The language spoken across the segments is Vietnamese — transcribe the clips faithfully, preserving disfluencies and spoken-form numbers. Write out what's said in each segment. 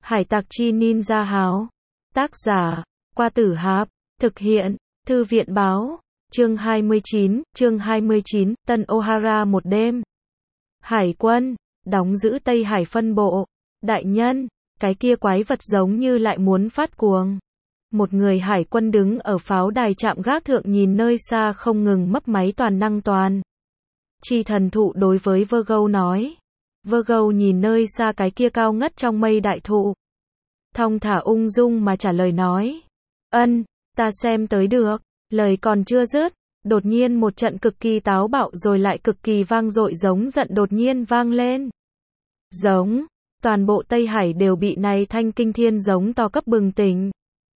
Hải tặc chi ninja háo. Tác giả, Qua Tử Hạp. Thực hiện, Thư viện báo. Chương hai mươi chín, chương hai mươi chín, Tân Ohara một đêm. Hải quân, đóng giữ Tây Hải phân bộ. Đại nhân, cái kia quái vật giống như lại muốn phát cuồng. Một người hải quân đứng ở pháo đài trạm gác thượng nhìn nơi xa không ngừng mấp máy toàn năng toàn. Chi thần thụ đối với Virgo nói. Virgo nhìn nơi xa cái kia cao ngất trong mây đại thụ. Thong thả ung dung mà trả lời nói. Ân, ta xem tới được. Lời còn chưa dứt, đột nhiên một trận cực kỳ táo bạo rồi lại cực kỳ vang dội giống giận đột nhiên vang lên. Giống, toàn bộ Tây Hải đều bị này thanh kinh thiên giống to cấp bừng tỉnh.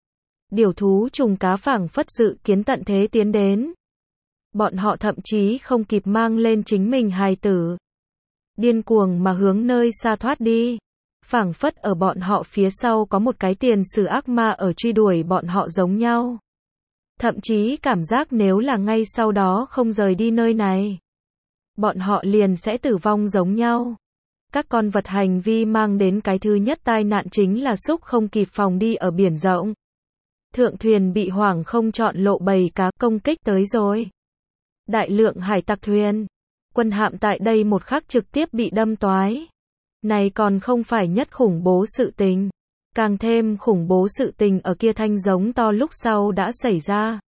Điểu thú trùng cá phảng phất dự kiến tận thế tiến đến. Bọn họ thậm chí không kịp mang lên chính mình hài tử. Điên cuồng mà hướng nơi xa thoát đi. Phảng phất ở bọn họ phía sau có một cái tiền sử ác ma ở truy đuổi bọn họ giống nhau. Thậm chí cảm giác nếu là ngay sau đó không rời đi nơi này, bọn họ liền sẽ tử vong giống nhau. Các con vật hành vi mang đến cái thứ nhất tai nạn chính là xúc không kịp phòng đi ở biển rộng. Thượng thuyền bị hoảng không chọn lộ bầy cá công kích tới rồi. Đại lượng hải tặc thuyền, quân hạm tại đây một khắc trực tiếp bị đâm toái. Này còn không phải nhất khủng bố sự tình. Càng thêm khủng bố sự tình ở kia thanh giống to lúc sau đã xảy ra.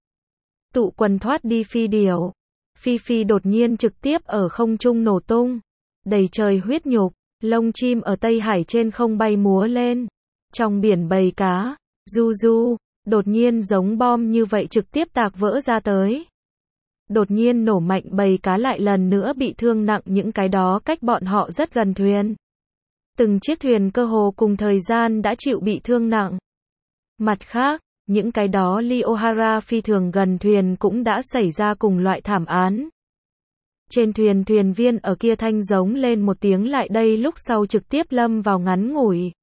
Tụ quần thoát đi phi điểu. Phi phi đột nhiên trực tiếp ở không trung nổ tung. Đầy trời huyết nhục, lông chim ở Tây Hải trên không bay múa lên. Trong biển bầy cá, du du, đột nhiên giống bom như vậy trực tiếp tạc vỡ ra tới. Đột nhiên nổ mạnh bầy cá lại lần nữa bị thương nặng những cái đó cách bọn họ rất gần thuyền. Từng chiếc thuyền cơ hồ cùng thời gian đã chịu bị thương nặng. Mặt khác, những cái đó ly Ohara phi thường gần thuyền cũng đã xảy ra cùng loại thảm án. Trên thuyền thuyền viên ở kia thanh giống lên một tiếng lại đây lúc sau trực tiếp lâm vào ngắn ngủi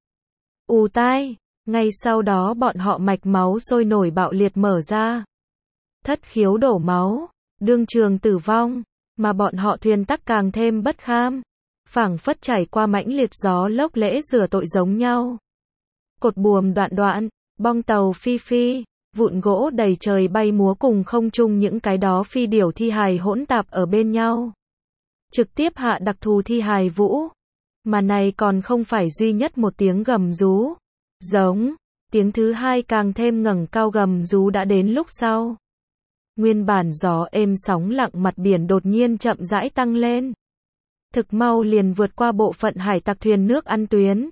ù tai, ngay sau đó bọn họ mạch máu sôi nổi bạo liệt mở ra. Thất khiếu đổ máu, đương trường tử vong, mà bọn họ thuyền tắc càng thêm bất kham. Phảng phất trải qua mãnh liệt gió lốc lễ rửa tội giống nhau. Cột buồm đoạn đoạn, bong tàu phi phi, vụn gỗ đầy trời bay múa cùng không trung những cái đó phi điểu thi hài hỗn tạp ở bên nhau. Trực tiếp hạ đặc thù thi hài vũ. Mà này còn không phải duy nhất một tiếng gầm rú. Giống, tiếng thứ hai càng thêm ngẩng cao gầm rú đã đến lúc sau. Nguyên bản gió êm sóng lặng mặt biển đột nhiên chậm rãi tăng lên. Thực mau liền vượt qua bộ phận hải tặc thuyền nước ăn tuyến.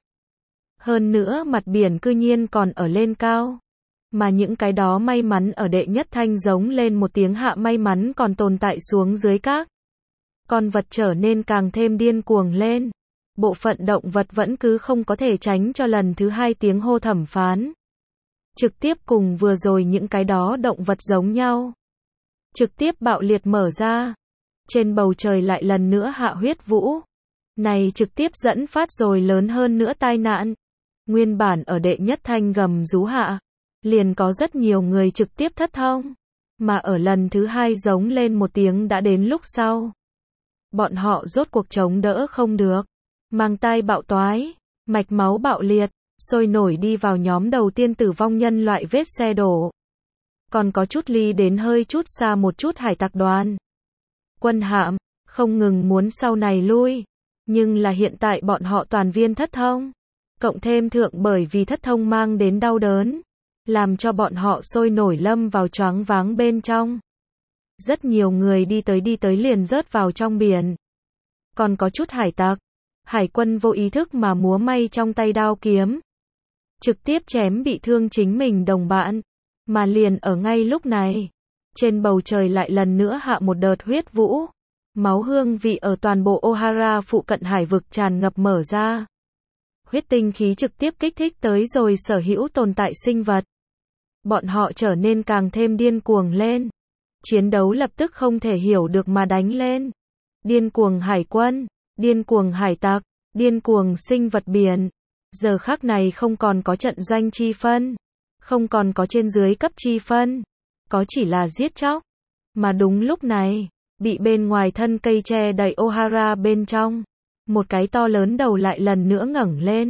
Hơn nữa mặt biển cư nhiên còn ở lên cao. Mà những cái đó may mắn ở đệ nhất thanh giống lên một tiếng hạ may mắn còn tồn tại xuống dưới các. Con vật trở nên càng thêm điên cuồng lên. Bộ phận động vật vẫn cứ không có thể tránh cho lần thứ hai tiếng hô thẩm phán. Trực tiếp cùng vừa rồi những cái đó động vật giống nhau. Trực tiếp bạo liệt mở ra. Trên bầu trời lại lần nữa hạ huyết vũ. Này trực tiếp dẫn phát rồi lớn hơn nữa tai nạn. Nguyên bản ở đệ nhất thanh gầm rú hạ, liền có rất nhiều người trực tiếp thất thông. Mà ở lần thứ hai giống lên một tiếng đã đến lúc sau. Bọn họ rốt cuộc chống đỡ không được. Mang tai bạo toái, mạch máu bạo liệt, sôi nổi đi vào nhóm đầu tiên tử vong nhân loại vết xe đổ. Còn có chút ly đến hơi chút xa một chút hải tặc đoàn. Quân hạm, không ngừng muốn sau này lui. Nhưng là hiện tại bọn họ toàn viên thất thông. Cộng thêm thượng bởi vì thất thông mang đến đau đớn. Làm cho bọn họ sôi nổi lâm vào choáng váng bên trong. Rất nhiều người đi tới đi tới liền rớt vào trong biển. Còn có chút hải tặc. Hải quân vô ý thức mà múa may trong tay đao kiếm. Trực tiếp chém bị thương chính mình đồng bạn. Mà liền ở ngay lúc này. Trên bầu trời lại lần nữa hạ một đợt huyết vũ. Máu hương vị ở toàn bộ Ohara phụ cận hải vực tràn ngập mở ra. Huyết tinh khí trực tiếp kích thích tới rồi sở hữu tồn tại sinh vật. Bọn họ trở nên càng thêm điên cuồng lên. Chiến đấu lập tức không thể hiểu được mà đánh lên. Điên cuồng hải quân, điên cuồng hải tặc, điên cuồng sinh vật biển. Giờ khắc này không còn có trận doanh chi phân. Không còn có trên dưới cấp chi phân. Có chỉ là giết chóc. Mà đúng lúc này, bị bên ngoài thân cây che đầy Ohara bên trong. Một cái to lớn đầu lại lần nữa ngẩng lên.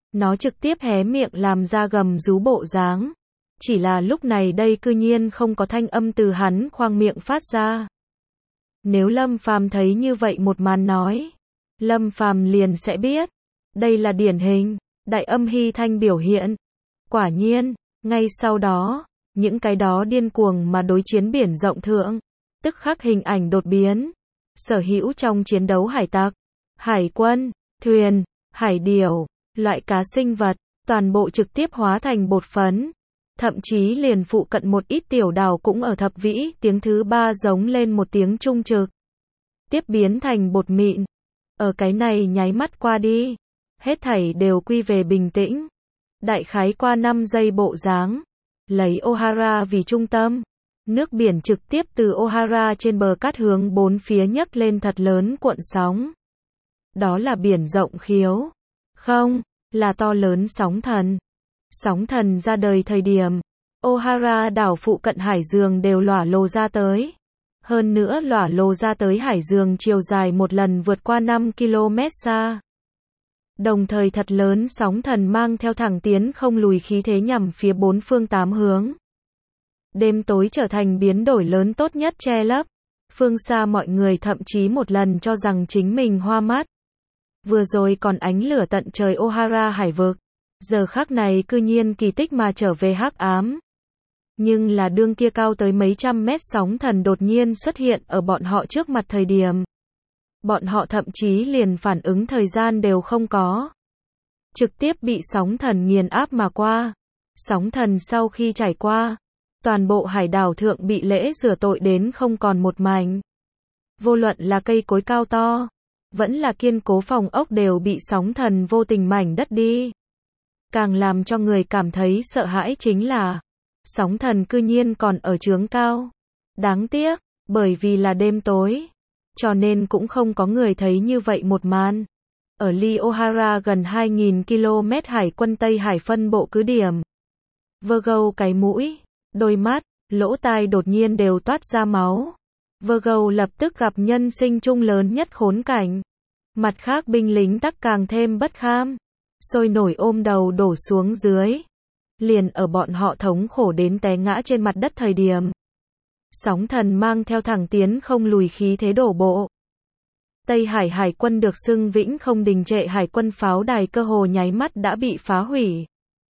Nó trực tiếp hé miệng làm ra gầm rú bộ dáng. Chỉ là lúc này đây cư nhiên không có thanh âm từ hắn khoang miệng phát ra. Nếu Lâm Phàm thấy như vậy một màn nói, Lâm Phàm liền sẽ biết, đây là điển hình, đại âm hy thanh biểu hiện. Quả nhiên, ngay sau đó, những cái đó điên cuồng mà đối chiến biển rộng thượng, tức khắc hình ảnh đột biến. Sở hữu trong chiến đấu hải tặc, hải quân, thuyền, hải điểu, loại cá sinh vật, toàn bộ trực tiếp hóa thành bột phấn. Thậm chí liền phụ cận một ít tiểu đảo cũng ở thập vĩ, tiếng thứ ba giống lên một tiếng trung trực. Tiếp biến thành bột mịn. Ở cái này nháy mắt qua đi, hết thảy đều quy về bình tĩnh. Đại khái qua năm giây bộ dáng, lấy Ohara vì trung tâm, nước biển trực tiếp từ Ohara trên bờ cát hướng bốn phía nhấc lên thật lớn cuộn sóng. Đó là biển rộng khiếu. Không, là to lớn sóng thần. Sóng thần ra đời thời điểm, Ohara đảo phụ cận hải dương đều lỏa lồ ra tới. Hơn nữa lỏa lồ ra tới hải dương chiều dài một lần vượt qua năm ki lô mét xa. Đồng thời thật lớn sóng thần mang theo thẳng tiến không lùi khí thế nhằm phía bốn phương tám hướng. Đêm tối trở thành biến đổi lớn tốt nhất che lấp. Phương xa mọi người thậm chí một lần cho rằng chính mình hoa mắt. Vừa rồi còn ánh lửa tận trời Ohara hải vực. Giờ khắc này cư nhiên kỳ tích mà trở về hắc ám. Nhưng là đương kia cao tới mấy trăm mét sóng thần đột nhiên xuất hiện ở bọn họ trước mặt thời điểm. Bọn họ thậm chí liền phản ứng thời gian đều không có. Trực tiếp bị sóng thần nghiền áp mà qua. Sóng thần sau khi trải qua, toàn bộ hải đảo thượng bị lễ rửa tội đến không còn một mảnh. Vô luận là cây cối cao to, vẫn là kiên cố phòng ốc đều bị sóng thần vô tình mảnh đất đi. Càng làm cho người cảm thấy sợ hãi chính là, sóng thần cư nhiên còn ở chướng cao. Đáng tiếc, bởi vì là đêm tối, cho nên cũng không có người thấy như vậy một màn. Ở ly Ohara gần hai nghìn ki lô mét hải quân Tây Hải phân bộ cứ điểm. Virgo cái mũi, đôi mắt, lỗ tai đột nhiên đều toát ra máu. Virgo lập tức gặp nhân sinh chung lớn nhất khốn cảnh. Mặt khác binh lính tắc càng thêm bất kham. Sôi nổi ôm đầu đổ xuống dưới. Liền ở bọn họ thống khổ đến té ngã trên mặt đất thời điểm. Sóng thần mang theo thẳng tiến không lùi khí thế đổ bộ. Tây Hải hải quân được xưng vĩnh không đình trệ hải quân pháo đài cơ hồ nháy mắt đã bị phá hủy.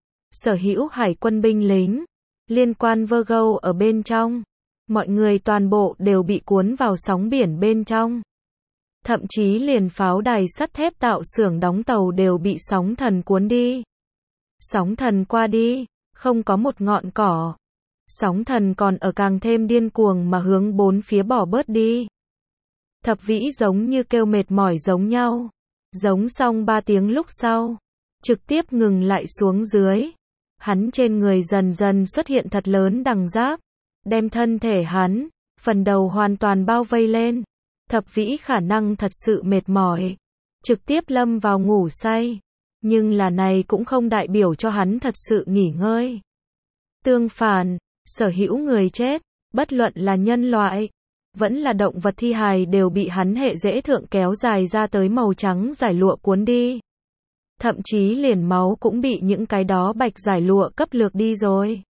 Sở hữu hải quân binh lính, liên quan Virgo ở bên trong. Mọi người toàn bộ đều bị cuốn vào sóng biển bên trong. Thậm chí liền pháo đài sắt thép tạo xưởng đóng tàu đều bị sóng thần cuốn đi. Sóng thần qua đi, không có một ngọn cỏ. Sóng thần còn ở càng thêm điên cuồng mà hướng bốn phía bỏ bớt đi. Thập vĩ giống như kêu mệt mỏi giống nhau. Giống xong ba tiếng lúc sau, trực tiếp ngừng lại xuống dưới. Hắn trên người dần dần xuất hiện thật lớn đằng giáp, đem thân thể hắn, phần đầu hoàn toàn bao vây lên. Thập vĩ khả năng thật sự mệt mỏi, trực tiếp lâm vào ngủ say. Nhưng là này cũng không đại biểu cho hắn thật sự nghỉ ngơi. Tương phản, sở hữu người chết, bất luận là nhân loại, vẫn là động vật thi hài đều bị hắn hệ dễ thượng kéo dài ra tới màu trắng giải lụa cuốn đi. Thậm chí liền máu cũng bị những cái đó bạch giải lụa cấp lược đi rồi.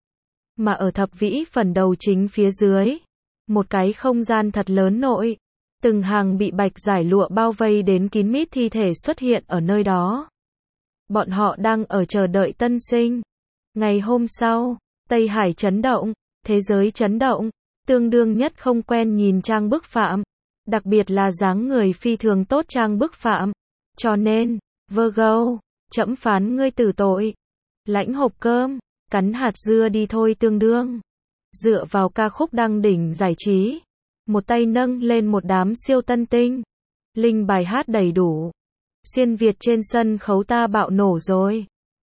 Mà ở thập vĩ phần đầu chính phía dưới, một cái không gian thật lớn nội, từng hàng bị bạch giải lụa bao vây đến kín mít thi thể xuất hiện ở nơi đó. Bọn họ đang ở chờ đợi tân sinh. Ngày hôm sau, Tây Hải chấn động, thế giới chấn động, tương đương nhất không quen nhìn trang bức phạm, đặc biệt là dáng người phi thường tốt trang bức phạm. Cho nên, Virgo, trẫm phán ngươi tử tội. Lãnh hộp cơm, cắn hạt dưa đi thôi tương đương. Dựa vào ca khúc đăng đỉnh giải trí, một tay nâng lên một đám siêu tân tinh. Linh bài hát đầy đủ. Xuyên Việt trên sân khấu ta bạo nổ rồi.